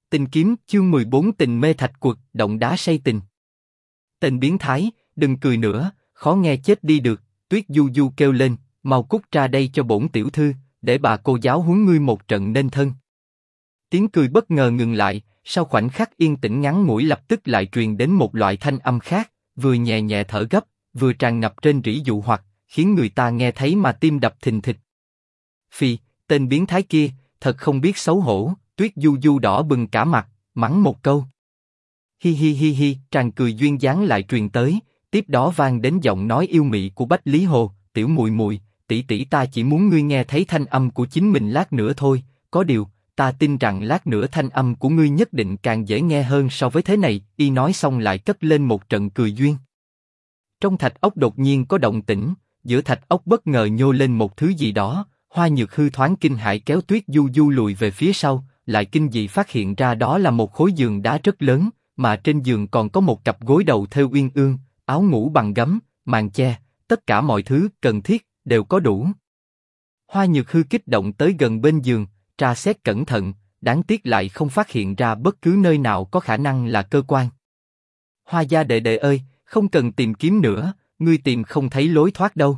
Tình kiếm, chương 14 tình mê thạch quật, động đá say tình. Tên biến thái, đừng cười nữa, khó nghe chết đi được. Tuyết Du Du kêu lên, mau cút ra đây cho bổn tiểu thư, để bà cô giáo huấn ngươi một trận nên thân. Tiếng cười bất ngờ ngừng lại, sau khoảnh khắc yên tĩnh ngắn ngủi lập tức lại truyền đến một loại thanh âm khác, vừa nhẹ nhẹ thở gấp, vừa tràn ngập trên rỉ dụ hoặc, khiến người ta nghe thấy mà tim đập thình thịch. Phi, tên biến thái kia, thật không biết xấu hổ. Tuyết Du Du đỏ bừng cả mặt, mắng một câu. Hi hi hi hi, tràn cười duyên dáng lại truyền tới, tiếp đó vang đến giọng nói yêu mị của Bách Lý Hồ, tiểu mùi mùi, tỷ tỷ ta chỉ muốn ngươi nghe thấy thanh âm của chính mình lát nữa thôi, có điều, ta tin rằng lát nữa thanh âm của ngươi nhất định càng dễ nghe hơn so với thế này, y nói xong lại cất lên một trận cười duyên. Trong thạch ốc đột nhiên có động tĩnh, giữa thạch ốc bất ngờ nhô lên một thứ gì đó, Hoa Nhược Hư thoáng kinh hãi kéo Tuyết Du Du lùi về phía sau, lại kinh dị phát hiện ra đó là một khối giường đá rất lớn, mà trên giường còn có một cặp gối đầu thêu uyên ương, áo ngủ bằng gấm, màn che, tất cả mọi thứ cần thiết đều có đủ. Hoa Nhược Hư kích động tới gần bên giường, tra xét cẩn thận, đáng tiếc lại không phát hiện ra bất cứ nơi nào có khả năng là cơ quan. Hoa gia đệ đệ ơi, không cần tìm kiếm nữa, ngươi tìm không thấy lối thoát đâu.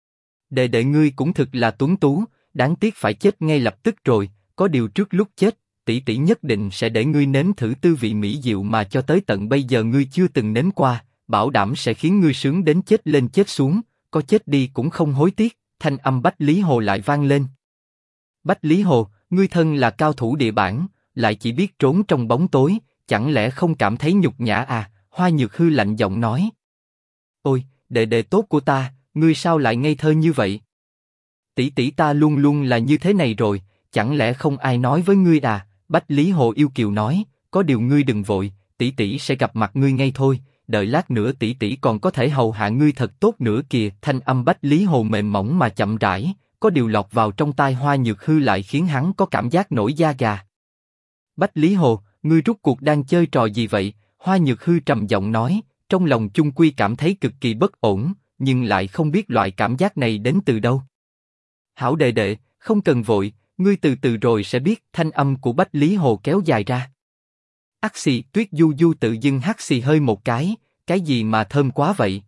Đệ đệ ngươi cũng thực là tuấn tú, đáng tiếc phải chết ngay lập tức rồi. Có điều trước lúc chết, tỷ tỷ nhất định sẽ để ngươi nếm thử tư vị mỹ diệu mà cho tới tận bây giờ ngươi chưa từng nếm qua, bảo đảm sẽ khiến ngươi sướng đến chết lên chết xuống, có chết đi cũng không hối tiếc. Thanh âm Bách Lý Hồ lại vang lên. Bách Lý Hồ, ngươi thân là cao thủ địa bản, lại chỉ biết trốn trong bóng tối, chẳng lẽ không cảm thấy nhục nhã à? Hoa Nhược Hư lạnh giọng nói. Ôi, đệ đệ tốt của ta, ngươi sao lại ngây thơ như vậy? Tỷ tỷ ta luôn luôn là như thế này rồi. Chẳng lẽ không ai nói với ngươi à? Bách Lý Hồ yêu kiều nói, có điều ngươi đừng vội, tỷ tỷ sẽ gặp mặt ngươi ngay thôi, đợi lát nữa tỷ tỷ còn có thể hầu hạ ngươi thật tốt nữa kìa. Thanh âm Bách Lý Hồ mềm mỏng mà chậm rãi, có điều lọt vào trong tai Hoa Nhược Hư lại khiến hắn có cảm giác nổi da gà. Bách Lý Hồ, ngươi rốt cuộc đang chơi trò gì vậy? Hoa Nhược Hư trầm giọng nói, trong lòng chung quy cảm thấy cực kỳ bất ổn, nhưng lại không biết loại cảm giác này đến từ đâu. Hảo đệ đệ, không cần vội. Ngươi từ từ rồi sẽ biết. Thanh âm của Bách Lý Hồ kéo dài ra. Ắc xì, Tuyết Du Du tự dưng hắt xì hơi một cái gì mà thơm quá vậy?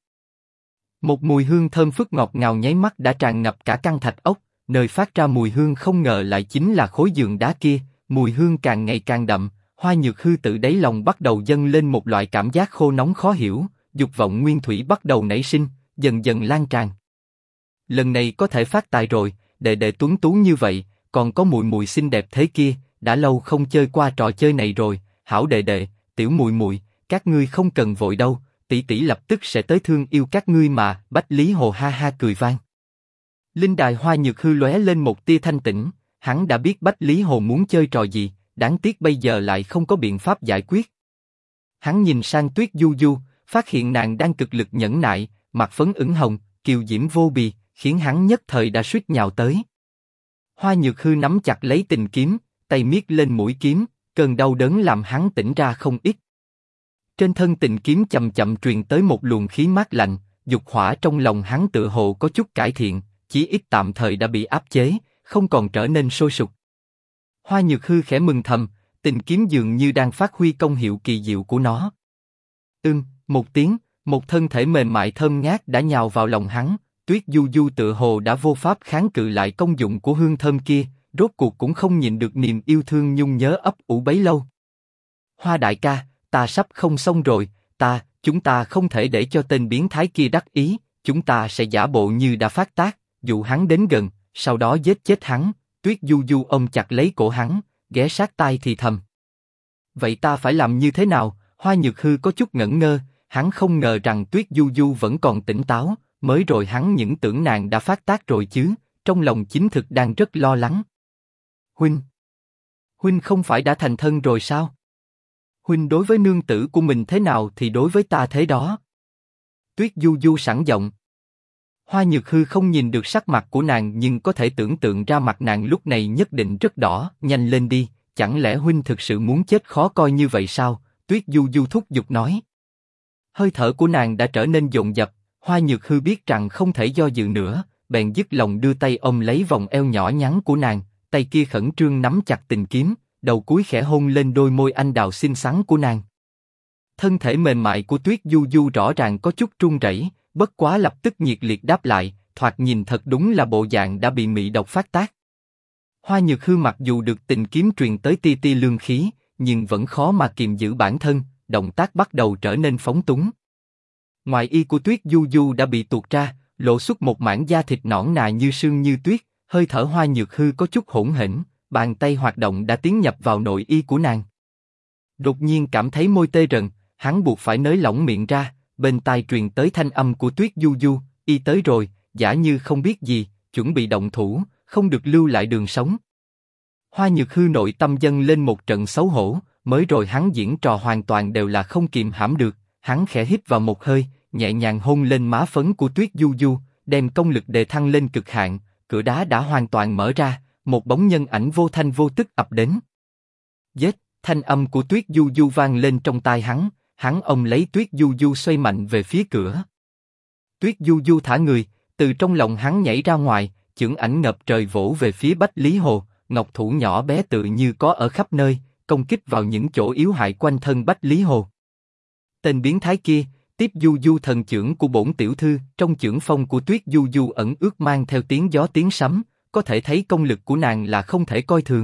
Một mùi hương thơm phức ngọt ngào nháy mắt đã tràn ngập cả căn thạch ốc, nơi phát ra mùi hương không ngờ lại chính là khối giường đá kia, mùi hương càng ngày càng đậm, Hoa Nhược Hư tự đáy lòng bắt đầu dâng lên một loại cảm giác khô nóng khó hiểu, dục vọng nguyên thủy bắt đầu nảy sinh, dần dần lan tràn. Lần này có thể phát tài rồi, đệ đệ tuấn tú như vậy. Còn có mùi mùi xinh đẹp thế kia, đã lâu không chơi qua trò chơi này rồi. Hảo đệ đệ, tiểu mùi mùi, các ngươi không cần vội đâu, tỷ tỷ lập tức sẽ tới thương yêu các ngươi mà. Bách Lý Hồ ha ha cười vang. Linh đài Hoa Nhược Hư lóe lên một tia thanh tĩnh, hắn đã biết Bách Lý Hồ muốn chơi trò gì, đáng tiếc bây giờ lại không có biện pháp giải quyết. Hắn nhìn sang Tuyết Du Du, phát hiện nàng đang cực lực nhẫn nại, mặt phấn ửng hồng, kiều diễm vô bì, khiến hắn nhất thời đã suýt nhào tới. Hoa Nhược Hư nắm chặt lấy tình kiếm, tay miết lên mũi kiếm, cơn đau đớn làm hắn tỉnh ra không ít. Trên thân tình kiếm chậm chậm truyền tới một luồng khí mát lạnh, dục hỏa trong lòng hắn tựa hồ có chút cải thiện, chí ít tạm thời đã bị áp chế, không còn trở nên sôi sục. Hoa Nhược Hư khẽ mừng thầm, tình kiếm dường như đang phát huy công hiệu kỳ diệu của nó. Một tiếng, một thân thể mềm mại thơm ngát đã nhào vào lòng hắn. Tuyết Du Du tựa hồ đã vô pháp kháng cự lại công dụng của hương thơm kia, rốt cuộc cũng không nhịn được niềm yêu thương nhung nhớ ấp ủ bấy lâu. Hoa đại ca, ta sắp không xong rồi, chúng ta không thể để cho tên biến thái kia đắc ý, chúng ta sẽ giả bộ như đã phát tác, dụ hắn đến gần, sau đó giết chết hắn. Tuyết Du Du ôm chặt lấy cổ hắn, ghé sát tai thì thầm. Vậy ta phải làm như thế nào? Hoa Nhược Hư có chút ngẩn ngơ, hắn không ngờ rằng Tuyết Du Du vẫn còn tỉnh táo. Mới rồi hắn những tưởng nàng đã phát tác rồi chứ, trong lòng chính thực đang rất lo lắng. Huynh không phải đã thành thân rồi sao? Huynh đối với nương tử của mình thế nào thì đối với ta thế đó. Tuyết Du Du sẵn giọng. Hoa Nhược Hư không nhìn được sắc mặt của nàng nhưng có thể tưởng tượng ra mặt nàng lúc này nhất định rất đỏ. Nhanh lên đi, chẳng lẽ huynh thực sự muốn chết khó coi như vậy sao? Tuyết Du Du thúc giục nói. Hơi thở của nàng đã trở nên dồn dập. Hoa Nhược Hư biết rằng không thể do dự nữa, bèn dứt lòng đưa tay ôm lấy vòng eo nhỏ nhắn của nàng, tay kia khẩn trương nắm chặt tình kiếm, đầu cúi khẽ hôn lên đôi môi anh đào xinh xắn của nàng. Thân thể mềm mại của Tuyết Du Du rõ ràng có chút run rẩy, bất quá lập tức nhiệt liệt đáp lại, thoạt nhìn thật đúng là bộ dạng đã bị mị độc phát tác. Hoa Nhược Hư mặc dù được tình kiếm truyền tới tia tia lương khí, nhưng vẫn khó mà kiềm giữ bản thân, động tác bắt đầu trở nên phóng túng. Ngoài y của Tuyết Du Du đã bị tuột ra, lộ xuất một mảng da thịt nõn nà như sương như tuyết, hơi thở Hoa Nhược Hư có chút hỗn hển, bàn tay hoạt động đã tiến nhập vào nội y của nàng. Đột nhiên cảm thấy môi tê rần, hắn buộc phải nới lỏng miệng ra, bên tai truyền tới thanh âm của Tuyết Du Du, y tới rồi, giả như không biết gì, chuẩn bị động thủ, không được lưu lại đường sống. Hoa Nhược Hư nội tâm dâng lên một trận xấu hổ, mới rồi hắn diễn trò hoàn toàn đều là không kìm hãm được, hắn khẽ hít vào một hơi, nhẹ nhàng hôn lên má phấn của Tuyết Du Du, đem công lực đề thăng lên cực hạn, cửa đá đã hoàn toàn mở ra, một bóng nhân ảnh vô thanh vô tức ập đến. Giết! Thanh âm của Tuyết Du Du vang lên trong tai hắn ôm lấy Tuyết Du Du xoay mạnh về phía cửa. Tuyết Du Du thả người, từ trong lòng hắn nhảy ra ngoài, chưởng ảnh ngập trời vỗ về phía Bách Lý Hồ, ngọc thủ nhỏ bé tự như có ở khắp nơi, công kích vào những chỗ yếu hại quanh thân Bách Lý Hồ. Tên biến thái kia, tiếp Du Du thần chưởng của bổn tiểu thư, trong chưởng phong của Tuyết Du Du ẩn ước mang theo tiếng gió tiếng sấm, có thể thấy công lực của nàng là không thể coi thường.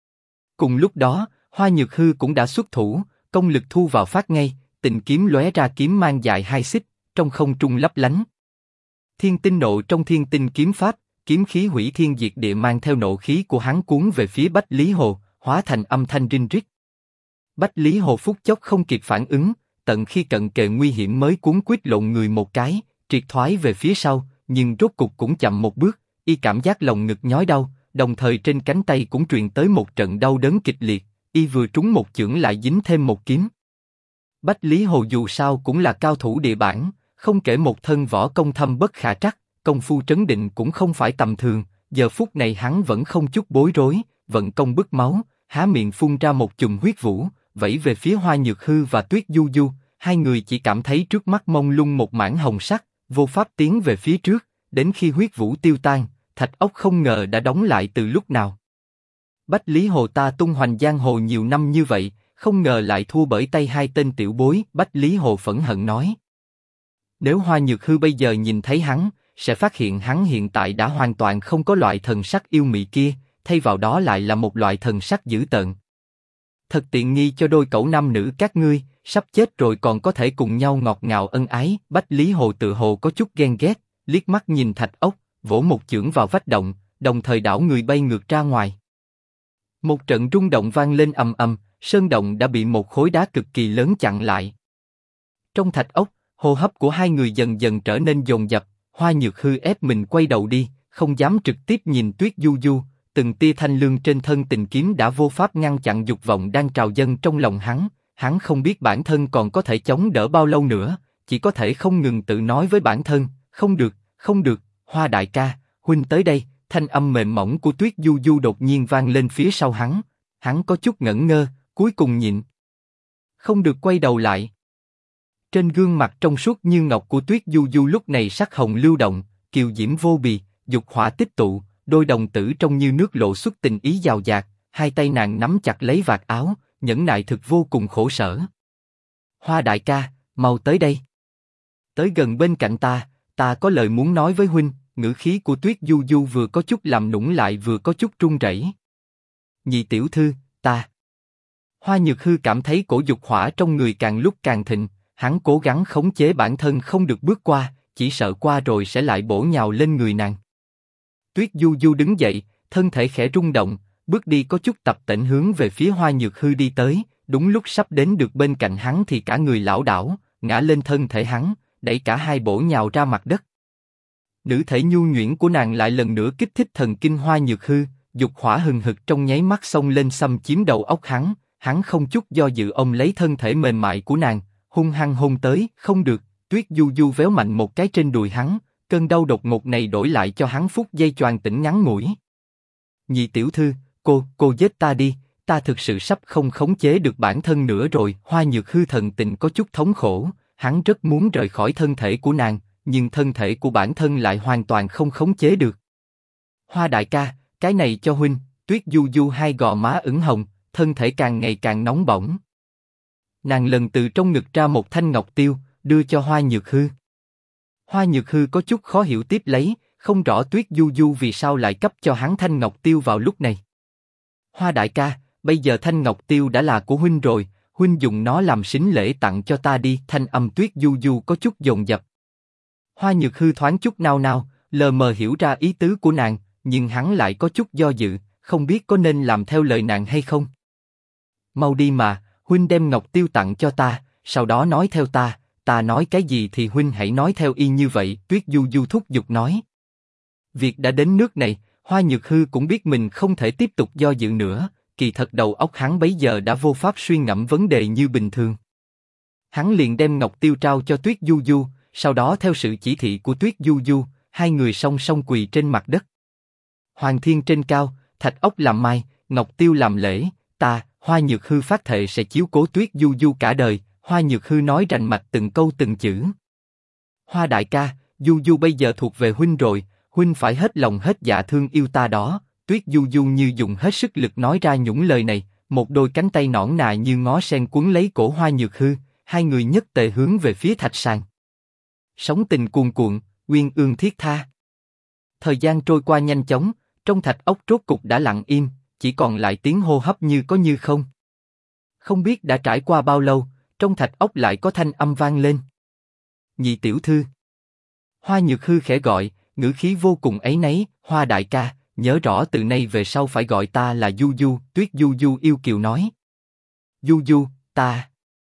Cùng lúc đó, Hoa Nhược Hư cũng đã xuất thủ, công lực thu vào phát ngay, tình kiếm lóe ra kiếm mang dài 2 xích, trong không trung lấp lánh. Thiên tinh nộ trong thiên tinh kiếm pháp, kiếm khí hủy thiên diệt địa mang theo nộ khí của hắn cuốn về phía Bách Lý Hồ, hóa thành âm thanh rinh rít. Bách Lý Hồ phút chốc không kịp phản ứng, tận khi cận kề nguy hiểm mới cuốn quýt lộn người một cái, triệt thoái về phía sau, nhưng rốt cục cũng chậm một bước, y cảm giác lồng ngực nhói đau, đồng thời trên cánh tay cũng truyền tới một trận đau đớn kịch liệt, y vừa trúng một chưởng lại dính thêm một kiếm. Bách Lý Hồ dù sao cũng là cao thủ địa bản, không kể một thân võ công thâm bất khả trắc, công phu trấn định cũng không phải tầm thường, giờ phút này hắn vẫn không chút bối rối, vận công bứt máu, há miệng phun ra một chùm huyết vũ, vẫy về phía Hoa Nhược Hư và Tuyết Du Du, hai người chỉ cảm thấy trước mắt mông lung một mảng hồng sắc, vô pháp tiến về phía trước, đến khi huyết vũ tiêu tan, thạch ốc không ngờ đã đóng lại từ lúc nào. Bách Lý Hồ ta tung hoành giang hồ nhiều năm như vậy, không ngờ lại thua bởi tay hai tên tiểu bối, Bách Lý Hồ phẫn hận nói. Nếu Hoa Nhược Hư bây giờ nhìn thấy hắn, sẽ phát hiện hắn hiện tại đã hoàn toàn không có loại thần sắc yêu mị kia, thay vào đó lại là một loại thần sắc dữ tợn. Thật tiện nghi cho đôi cẩu nam nữ các ngươi, sắp chết rồi còn có thể cùng nhau ngọt ngào ân ái. Bách Lý Hồ tự hồ có chút ghen ghét, liếc mắt nhìn thạch ốc, vỗ một chưởng vào vách động, đồng thời đảo người bay ngược ra ngoài. Một trận rung động vang lên ầm ầm, sơn động đã bị một khối đá cực kỳ lớn chặn lại. Trong thạch ốc, hô hấp của hai người dần dần trở nên dồn dập. Hoa Nhược Hư ép mình quay đầu đi, không dám trực tiếp nhìn Tuyết Du Du, từng tia thanh lương trên thân tình kiếm đã vô pháp ngăn chặn dục vọng đang trào dâng trong lòng hắn không biết bản thân còn có thể chống đỡ bao lâu nữa, chỉ có thể không ngừng tự nói với bản thân, không được, không được, Hoa đại ca, huynh tới đây. Thanh âm mềm mỏng của Tuyết Du Du đột nhiên vang lên phía sau hắn có chút ngẩn ngơ, cuối cùng nhịn không được quay đầu lại. Trên gương mặt trong suốt như ngọc của Tuyết Du Du lúc này sắc hồng lưu động, kiều diễm vô bì, dục hỏa tích tụ, đôi đồng tử trông như nước lộ xuất tình ý giàu dạt, hai tay nàng nắm chặt lấy vạt áo, nhẫn nại thực vô cùng khổ sở. Hoa đại ca, mau tới đây. Tới gần bên cạnh ta có lời muốn nói với huynh. Ngữ khí của Tuyết Du Du vừa có chút làm nũng lại vừa có chút run rẩy. Nhị tiểu thư, ta. Hoa Nhược Hư cảm thấy cổ dục hỏa trong người càng lúc càng thịnh, hắn cố gắng khống chế bản thân không được bước qua, chỉ sợ qua rồi sẽ lại bổ nhào lên người nàng. Tuyết Du Du đứng dậy, thân thể khẽ rung động, bước đi có chút tập tễnh hướng về phía Hoa Nhược Hư đi tới, đúng lúc sắp đến được bên cạnh hắn thì cả người lảo đảo, ngã lên thân thể hắn, đẩy cả hai bổ nhào ra mặt đất. Nữ thể nhu nhuyễn của nàng lại lần nữa kích thích thần kinh Hoa Nhược Hư, dục hỏa hừng hực trong nháy mắt xông lên xâm chiếm đầu óc hắn không chút do dự ôm lấy thân thể mềm mại của nàng, hung hăng hôn tới, không được. Tuyết Du Du véo mạnh một cái trên đùi hắn, cơn đau đột ngột này đổi lại cho hắn phút giây choàng tỉnh ngắn ngủi. Nhị tiểu thư, cô giết ta đi, ta thực sự sắp không khống chế được bản thân nữa rồi. Hoa Nhược Hư thần tình có chút thống khổ, hắn rất muốn rời khỏi thân thể của nàng, nhưng thân thể của bản thân lại hoàn toàn không khống chế được. Hoa đại ca, cái này cho huynh. Tuyết Du Du hai gò má ửng hồng, thân thể càng ngày càng nóng bỏng. Nàng lần từ trong ngực ra một thanh ngọc tiêu, đưa cho Hoa Nhược Hư. Hoa Nhược Hư có chút khó hiểu tiếp lấy, không rõ Tuyết Du Du vì sao lại cấp cho hắn thanh ngọc tiêu vào lúc này. Hoa đại ca, bây giờ thanh ngọc tiêu đã là của huynh rồi, huynh dùng nó làm sính lễ tặng cho ta đi. Thanh âm Tuyết Du Du có chút dồn dập. Hoa Nhược Hư thoáng chút nao nao, lờ mờ hiểu ra ý tứ của nàng, nhưng hắn lại có chút do dự, không biết có nên làm theo lời nàng hay không. Mau đi mà, huynh đem ngọc tiêu tặng cho ta, sau đó nói theo ta nói cái gì thì huynh hãy nói theo y như vậy. Tuyết Du Du thúc giục nói. Việc đã đến nước này, Hoa Nhược Hư cũng biết mình không thể tiếp tục do dự nữa, kỳ thật đầu óc hắn bấy giờ đã vô pháp suy ngẫm vấn đề như bình thường. Hắn liền đem ngọc tiêu trao cho Tuyết Du Du, sau đó theo sự chỉ thị của Tuyết Du Du, hai người song song quỳ trên mặt đất. Hoàng thiên trên cao, thạch ốc làm mai, ngọc tiêu làm lễ, ta, Hoa Nhược Hư phát thệ sẽ chiếu cố Tuyết Du Du cả đời. Hoa Nhược Hư nói rành mạch từng câu từng chữ. Hoa đại ca, Du Du bây giờ thuộc về huynh rồi, huynh phải hết lòng hết dạ thương yêu ta đó. Tuyết Du Du như dùng hết sức lực nói ra những lời này, một đôi cánh tay nõn nà như ngó sen cuốn lấy cổ Hoa Nhược Hư, hai người nhất tề hướng về phía thạch sàn. Sóng tình cuồn cuộn, uyên ương thiết tha. Thời gian trôi qua nhanh chóng, trong thạch ốc rốt cục đã lặng im, chỉ còn lại tiếng hô hấp như có như không. Không biết đã trải qua bao lâu, trong thạch ốc lại có thanh âm vang lên. Nhị tiểu thư. Hoa Nhược Hư khẽ gọi, ngữ khí vô cùng áy náy. Hoa đại ca, nhớ rõ từ nay về sau phải gọi ta là Du Du. Tuyết Du Du yêu kiều nói. Du Du, ta.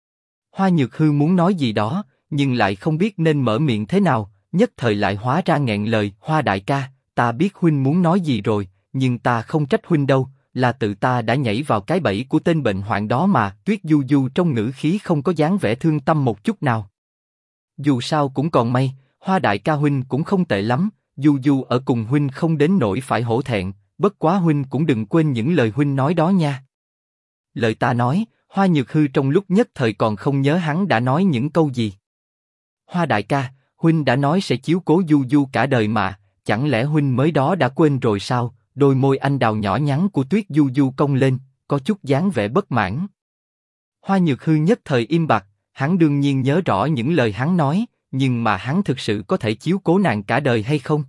Hoa Nhược Hư muốn nói gì đó, nhưng lại không biết nên mở miệng thế nào, nhất thời lại hóa ra nghẹn lời. Hoa đại ca, ta biết huynh muốn nói gì rồi, nhưng ta không trách huynh đâu, là tự ta đã nhảy vào cái bẫy của tên bệnh hoạn đó mà. Tuyết Du Du trong ngữ khí không có dáng vẻ thương tâm một chút nào. Dù sao cũng còn may, Hoa đại ca huynh cũng không tệ lắm, Du Du ở cùng huynh không đến nỗi phải hổ thẹn, bất quá huynh cũng đừng quên những lời huynh nói đó nha. Lời ta nói, Hoa Nhược Hư trong lúc nhất thời còn không nhớ hắn đã nói những câu gì. Hoa đại ca, huynh đã nói sẽ chiếu cố Du Du cả đời mà, chẳng lẽ huynh mới đó đã quên rồi sao? Đôi môi anh đào nhỏ nhắn của Tuyết Du Du cong lên, có chút dáng vẻ bất mãn. Hoa Nhược Hư nhất thời im bặt, hắn đương nhiên nhớ rõ những lời hắn nói, nhưng mà hắn thực sự có thể chiếu cố nàng cả đời hay không?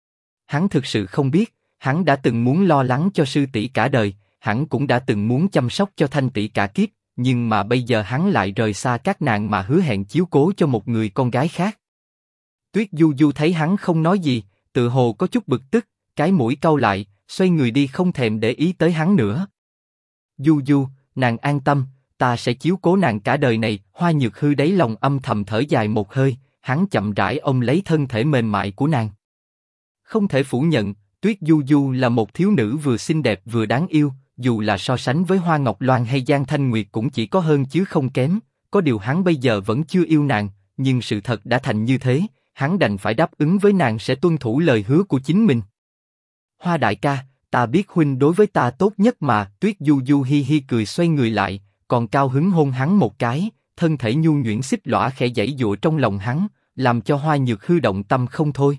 Hắn thực sự không biết, hắn đã từng muốn lo lắng cho sư tỷ cả đời, hắn cũng đã từng muốn chăm sóc cho Thanh tỷ cả kiếp, nhưng mà bây giờ hắn lại rời xa các nàng mà hứa hẹn chiếu cố cho một người con gái khác. Tuyết Du Du thấy hắn không nói gì, tự hồ có chút bực tức, cái mũi cau lại, xoay người đi không thèm để ý tới hắn nữa. Du Du, nàng an tâm, ta sẽ chiếu cố nàng cả đời này. Hoa Nhược Hư đáy lòng âm thầm thở dài một hơi, hắn chậm rãi ôm lấy thân thể mềm mại của nàng. Không thể phủ nhận, Tuyết Du Du là một thiếu nữ vừa xinh đẹp vừa đáng yêu, dù là so sánh với Hoa Ngọc Loan hay Giang Thanh Nguyệt cũng chỉ có hơn chứ không kém. Có điều hắn bây giờ vẫn chưa yêu nàng, nhưng sự thật đã thành như thế, hắn đành phải đáp ứng với nàng sẽ tuân thủ lời hứa của chính mình. Hoa đại ca, ta biết huynh đối với ta tốt nhất mà. Tuyết Du Du hi hi cười xoay người lại, còn cao hứng hôn hắn một cái, thân thể nhu nhuyễn xích lõa khẽ giãy giụa trong lòng hắn, làm cho Hoa Nhược Hư động tâm không thôi.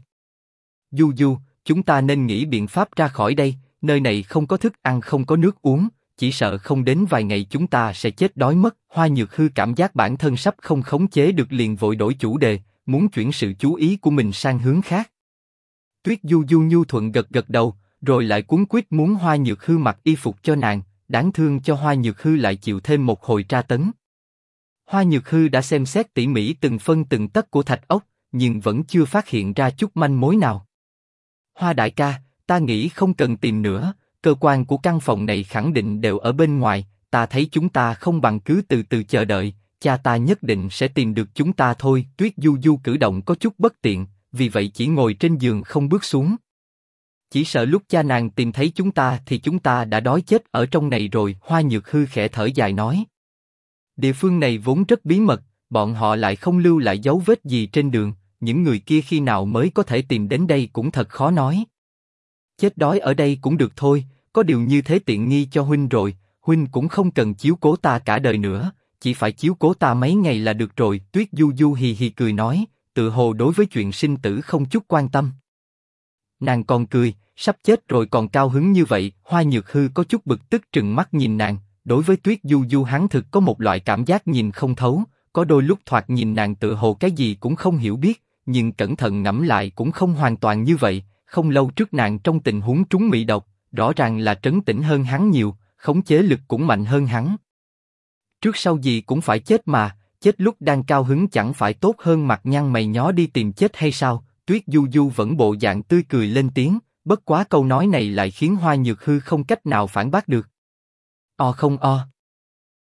Du Du, chúng ta nên nghĩ biện pháp ra khỏi đây, nơi này không có thức ăn không có nước uống, chỉ sợ không đến vài ngày chúng ta sẽ chết đói mất. Hoa Nhược Hư cảm giác bản thân sắp không khống chế được liền vội đổi chủ đề, muốn chuyển sự chú ý của mình sang hướng khác. Tuyết Du Du nhu thuận gật gật đầu, rồi lại cuống quýt muốn Hoa Nhược Hư mặc y phục cho nàng, đáng thương cho Hoa Nhược Hư lại chịu thêm một hồi tra tấn. Hoa Nhược Hư đã xem xét tỉ mỉ từng phân từng tấc của thạch ốc, nhưng vẫn chưa phát hiện ra chút manh mối nào. Hoa đại ca, ta nghĩ không cần tìm nữa, cơ quan của căn phòng này khẳng định đều ở bên ngoài, ta thấy chúng ta không bằng cứ từ từ chờ đợi, cha ta nhất định sẽ tìm được chúng ta thôi. Tuyết Du Du cử động có chút bất tiện, vì vậy chỉ ngồi trên giường không bước xuống. Chỉ sợ lúc cha nàng tìm thấy chúng ta thì chúng ta đã đói chết ở trong này rồi. Hoa Nhược Hư khẽ thở dài nói. Địa phương này vốn rất bí mật, bọn họ lại không lưu lại dấu vết gì trên đường, những người kia khi nào mới có thể tìm đến đây cũng thật khó nói. Chết đói ở đây cũng được thôi, có điều như thế tiện nghi cho huynh rồi, huynh cũng không cần chiếu cố ta cả đời nữa, chỉ phải chiếu cố ta mấy ngày là được rồi. Tuyết Du Du hì hì cười nói, tự hồ đối với chuyện sinh tử không chút quan tâm. Nàng còn cười, sắp chết rồi còn cao hứng như vậy. Hoa Nhược Hư có chút bực tức trừng mắt nhìn nàng, đối với Tuyết Du Du hắn thực có một loại cảm giác nhìn không thấu, có đôi lúc thoạt nhìn nàng tựa hồ cái gì cũng không hiểu biết, nhưng cẩn thận ngẫm lại cũng không hoàn toàn như vậy, không lâu trước nàng trong tình huống trúng mị độc, rõ ràng là trấn tĩnh hơn hắn nhiều, khống chế lực cũng mạnh hơn hắn. Trước sau gì cũng phải chết mà, chết lúc đang cao hứng chẳng phải tốt hơn mặt nhăn mày nhó đi tìm chết hay sao? Tuyết Du Du vẫn bộ dạng tươi cười lên tiếng, bất quá câu nói này lại khiến Hoa Nhược Hư không cách nào phản bác được. O không o.